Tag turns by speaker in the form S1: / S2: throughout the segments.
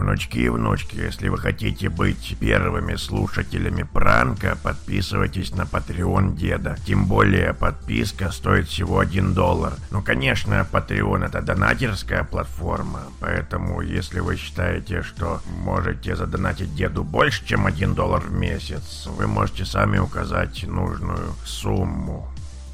S1: внучки и внучки, если вы хотите быть первыми слушателями пранка, подписывайтесь на Patreon деда. Тем более подписка стоит всего $1. Ну, конечно, Patreon это донатерская платформа, поэтому если вы считаете, что можете задонатить деду больше, чем $1 в месяц, вы можете сами указать нужную сумму.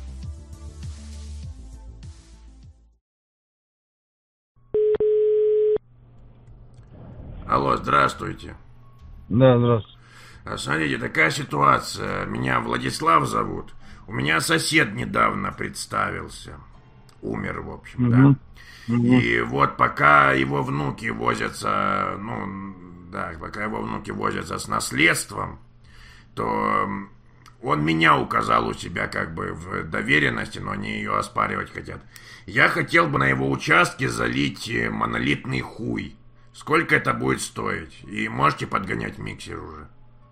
S1: Алло, здравствуйте.
S2: Да, здравствуйте.
S1: Смотрите, такая ситуация. Меня Владислав зовут. У меня сосед недавно представился. Умер, в общем, да. И вот пока его внуки возятся, пока его внуки возятся с наследством, то он меня указал у себя как бы в доверенности, но они ее оспаривать хотят. Я хотел бы на его участке залить монолитный хуй. Сколько это будет стоить? И можете подгонять миксер уже?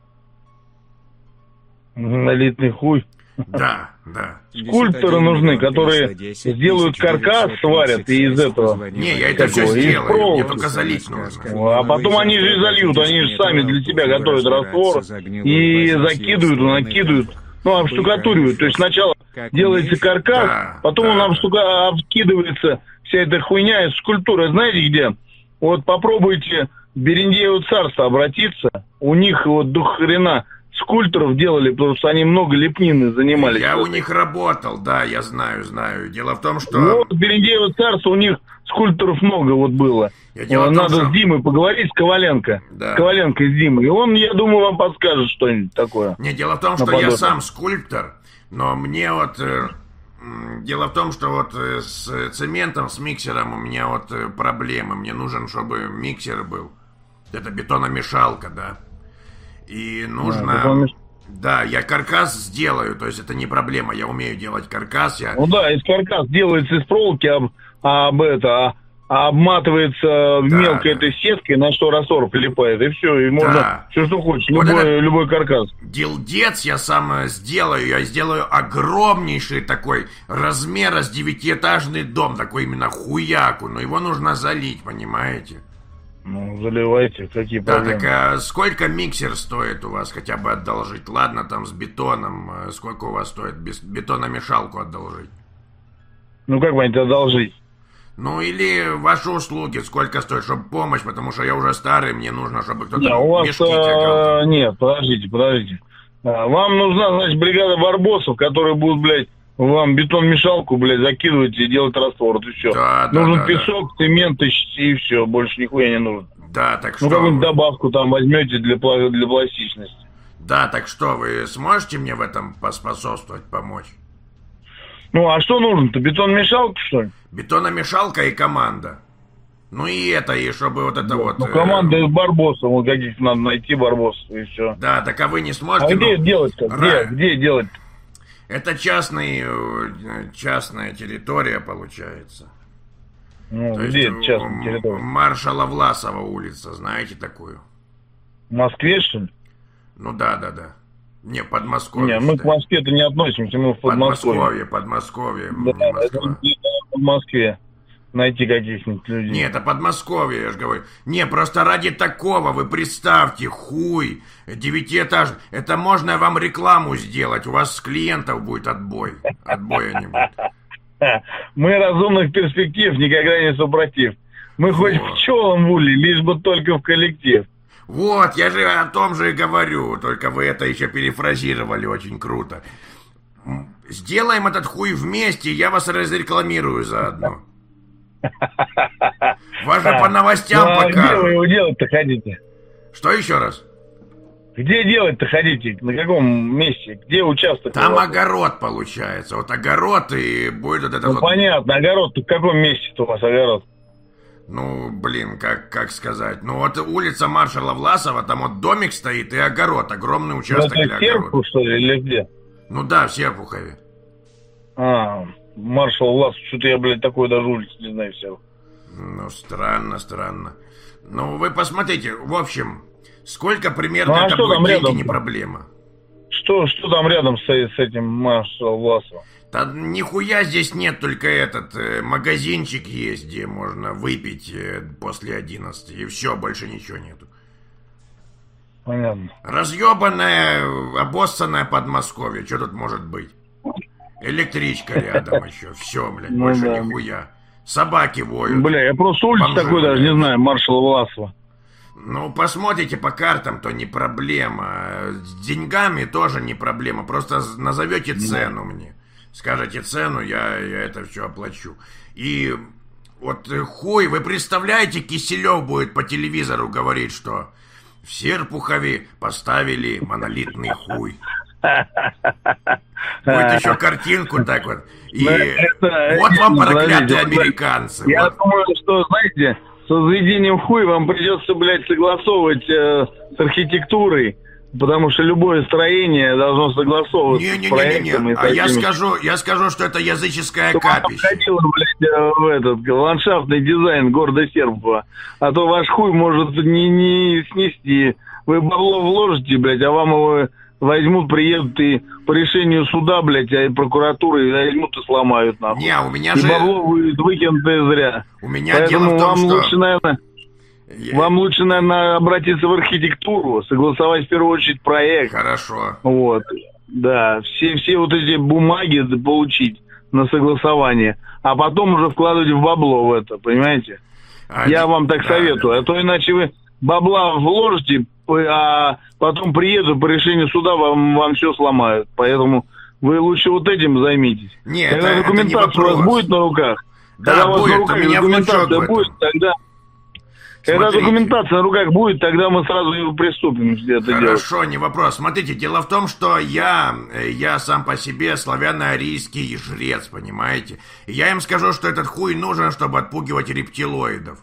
S2: Монолитный хуй?
S1: Да.
S2: Скульпторы нужны, которые сделают каркас, сварят и из этого.
S1: Не, я это все сделаю, мне только залить нужно.
S2: А потом они же зальют, они же сами для себя готовят раствор и закидывают, накидывают, обштукатуривают. То есть сначала делается каркас, потом он обкидывается, вся эта хуйня, скульптура, знаете где? Вот попробуйте в Берендеево царство обратиться. У них вот до хрена скульпторов делали, потому что они много лепнины занимались.
S1: Я у них работал, да, я знаю. Дело в том, что...
S2: Вот в Берендеево царство у них скульпторов много вот было. Надо с Димой поговорить, с Коваленко. Да. С Коваленко и с Димой. И он, я думаю, вам подскажет что-нибудь такое.
S1: Не, дело в том, что я сам скульптор, но мне вот... Дело в том, что вот с цементом, с миксером у меня вот проблемы. Мне нужен, чтобы миксер был. Это бетономешалка, да. И нужно... Да, я каркас сделаю, то есть это не проблема. Я умею делать каркас.
S2: Из каркас делается из проволоки, обматывается мелкой этой сеткой, на что раствор прилипает, и все, и можно все, что хочешь, любой каркас.
S1: Дилдец я сам сделаю, я сделаю огромнейший такой размера с 9-этажный дом, такой именно хуяку, но его нужно залить, понимаете?
S2: Заливайте, какие проблемы.
S1: Так а сколько миксер стоит у вас, хотя бы одолжить? Ладно, там с бетоном, сколько у вас стоит бетономешалку одолжить?
S2: Как бы одолжить?
S1: Или ваши услуги, сколько стоит, чтобы помощь, потому что я уже старый, мне нужно, чтобы кто-то мешки тягал.
S2: Нет, подождите. Вам нужна, значит, бригада барбосов, которые будут, вам бетон-мешалку, закидывать и делать раствор, и все. Нужен песок, цемент и все, больше нихуя не нужно.
S1: Да, так что...
S2: какую-нибудь добавку там возьмете для пластичности.
S1: Да, так что, вы сможете мне в этом поспособствовать, помочь?
S2: А что нужно-то? Бетон-мешалка, что ли?
S1: Бетономешалка и команда. И чтобы вот это вот...
S2: команда из барбосов, каких надо найти барбосов, и все.
S1: Да, так а вы не сможете...
S2: А где делать-то? Где делать-то?
S1: Это частная территория, получается.
S2: Где частная территория?
S1: Маршала Власова улица, знаете такую?
S2: В Москве, что ли?
S1: Да. Не, Подмосковье.
S2: Не, мы к Москве-то не относимся, мы в Подмосковье.
S1: Подмосковье.
S2: Да, это в Москве. Найти каких-нибудь людей.
S1: Нет, это Подмосковье, я же говорю. Не, просто ради такого, вы представьте, хуй, 9-этажный. Это можно вам рекламу сделать, у вас с клиентов будет отбой. Отбоя не будет.
S2: Мы разумных перспектив никогда не супротив. Мы хоть пчелам в улей, лишь бы только в коллектив.
S1: Вот, я же о том же и говорю, только вы это еще перефразировали очень круто. Сделаем этот хуй вместе, я вас разрекламирую заодно. Вас же по новостям покажут.
S2: Где вы его делать-то хотите?
S1: Что еще раз?
S2: Где делать-то хотите? На каком месте? Где участок?
S1: Там огород получается. Вот огород и будет вот это
S2: понятно, огород-то в каком месте-то у вас огород?
S1: Как сказать? Вот улица Маршала Власова, там вот домик стоит и огород, огромный участок для огорода.
S2: Это в Серпухове, что ли, или где?
S1: Да, в Серпухове.
S2: Маршал Власов, что-то я, такой даже улицу не знаю всего.
S1: Странно. Вы посмотрите, в общем, сколько примерно это будет деньги, не проблема.
S2: Что там рядом с этим маршал Власова?
S1: Да нихуя здесь нет, только этот магазинчик есть, где можно выпить после 11. И все, больше ничего нету.
S2: Понятно.
S1: Разъебанное, обоссанное Подмосковье. Что тут может быть? Электричка рядом еще. Все, блядь, больше нихуя. Собаки воют.
S2: Бля, я просто улицу такой даже не знаю, маршала Власова.
S1: Ну, посмотрите по картам, то не проблема. С деньгами тоже не проблема. Просто назовете цену мне. Скажете цену, я это все оплачу. И вот хуй, вы представляете, Киселев будет по телевизору говорить, что в Серпухове поставили монолитный хуй. Будет еще картинку так вот. И вот вам проклятые американцы.
S2: Я думаю, что, знаете, с возведением хуй вам придется, блядь, согласовывать с архитектурой. Потому что любое строение должно согласовываться с проектом.
S1: А я скажу, что это языческое капище.
S2: Хотела, блядь, в этот ландшафтный дизайн города Серпухова. А то ваш хуй может не снести. Вы бабло вложите, блядь, а вам его возьмут, приедут и по решению суда, блядь, а прокуратуры возьмут и сломают, нахуй.
S1: Не, у меня
S2: и бабло будет выкинутое зря.
S1: У меня поэтому дело в том,
S2: вам
S1: что...
S2: лучше, наверное... Вам лучше, наверное, обратиться в архитектуру, согласовать в первую очередь проект.
S1: Хорошо.
S2: Вот, да, все вот эти бумаги получить на согласование, а потом уже вкладывать в бабло в это, понимаете? Я вам так советую, а то иначе вы бабла вложите, а потом приедут по решению суда, вам все сломают. Поэтому вы лучше вот этим займитесь.
S1: Нет,
S2: когда документация у вас будет на руках,
S1: да,
S2: когда у вас
S1: будет,
S2: на руках документация будет, тогда... Когда документация на руках будет, тогда мы сразу и приступим это делать.
S1: Хорошо, не вопрос. Смотрите, дело в том, что я сам по себе славяно-арийский жрец, понимаете? И я им скажу, что этот хуй нужен, чтобы отпугивать рептилоидов.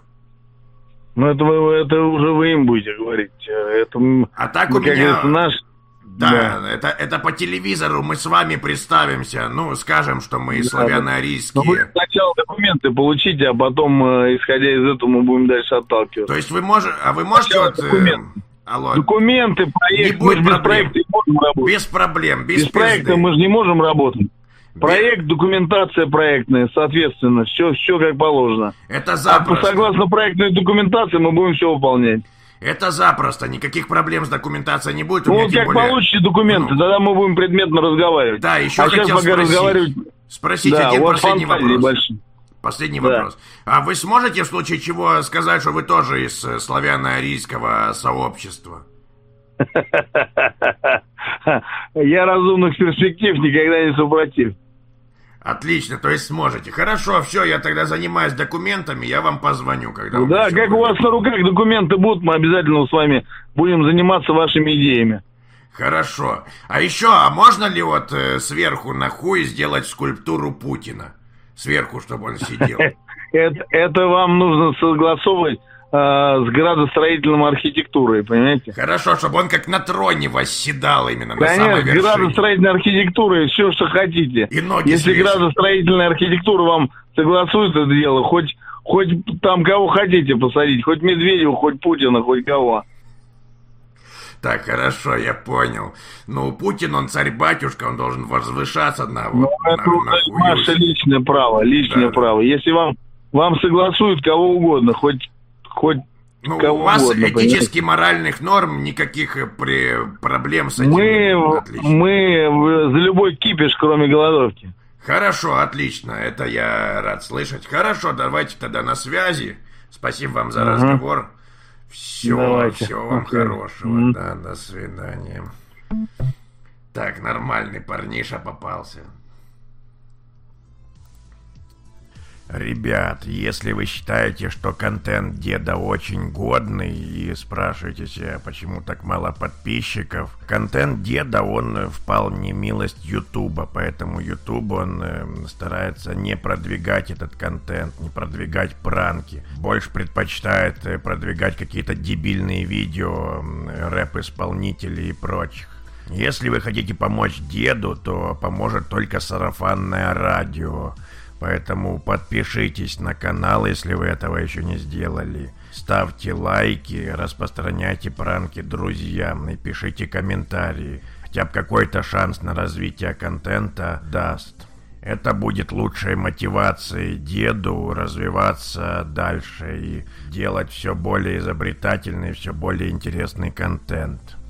S2: Ну, это уже вы им будете говорить. Это,
S1: а так у меня...
S2: наш...
S1: Да, это по телевизору мы с вами представимся, ну, скажем, что мы славяно-арийские.
S2: Но вы сначала документы получите, а потом, исходя из этого, мы будем дальше отталкиваться.
S1: То есть вы можете... вот, алло.
S2: Документы, проект, мы без проекта не можем работать.
S1: Без проблем, без
S2: проекта мы же не можем работать. Проект, документация проектная, соответственно, все как положено.
S1: Это запросто.
S2: А согласно проектной документации мы будем все выполнять.
S1: Это запросто, никаких проблем с документацией не будет.
S2: Ну, как получите документы, тогда мы будем предметно разговаривать.
S1: Да, еще хотел спросить один последний вопрос.
S2: Большие.
S1: Последний вопрос. А вы сможете в случае чего сказать, что вы тоже из славяно-арийского сообщества?
S2: Я разумных перспектив никогда не супротив.
S1: Отлично, то есть сможете. Хорошо, все, я тогда занимаюсь документами, я вам позвоню, когда...
S2: Да, как у вас на руках документы будут, мы обязательно с вами будем заниматься вашими идеями.
S1: Хорошо. А еще, можно ли вот сверху на хуй сделать скульптуру Путина? Сверху, чтобы он сидел.
S2: Это вам нужно согласовывать с градостроительной архитектурой, понимаете?
S1: Хорошо, чтобы он как на троне восседал именно на самой вершине.
S2: Конечно, градостроительной архитектурой все, что хотите.
S1: И ноги
S2: если градостроительная архитектура вам согласует это дело, хоть там кого хотите посадить, хоть Медведева, хоть Путина, хоть кого.
S1: Так, хорошо, я понял. Ну, Путин, он царь-батюшка, он должен возвышаться на...
S2: Ну, это ваше личное право, право. Если вам согласуют кого угодно, хоть
S1: ну, у вас этически моральных норм, никаких проблем с этим нет.
S2: Мы за любой кипиш, кроме голодовки.
S1: Хорошо, отлично, это я рад слышать. Хорошо, давайте тогда на связи. Спасибо вам за разговор. Всего вам хорошего. Да, до свидания. Так, нормальный парниша попался. Ребят, если вы считаете, что контент деда очень годный и спрашиваете себя, почему так мало подписчиков, контент деда, он вполне милость Ютуба, поэтому Ютуб, он старается не продвигать этот контент, не продвигать пранки, больше предпочитает продвигать какие-то дебильные видео рэп-исполнителей и прочих. Если вы хотите помочь деду, то поможет только сарафанное радио. Поэтому подпишитесь на канал, если вы этого еще не сделали. Ставьте лайки, распространяйте пранки друзьям и пишите комментарии. хотя бы какой-то шанс на развитие контента даст. Это будет лучшей мотивацией деду развиваться дальше и делать все более изобретательный, все более интересный контент.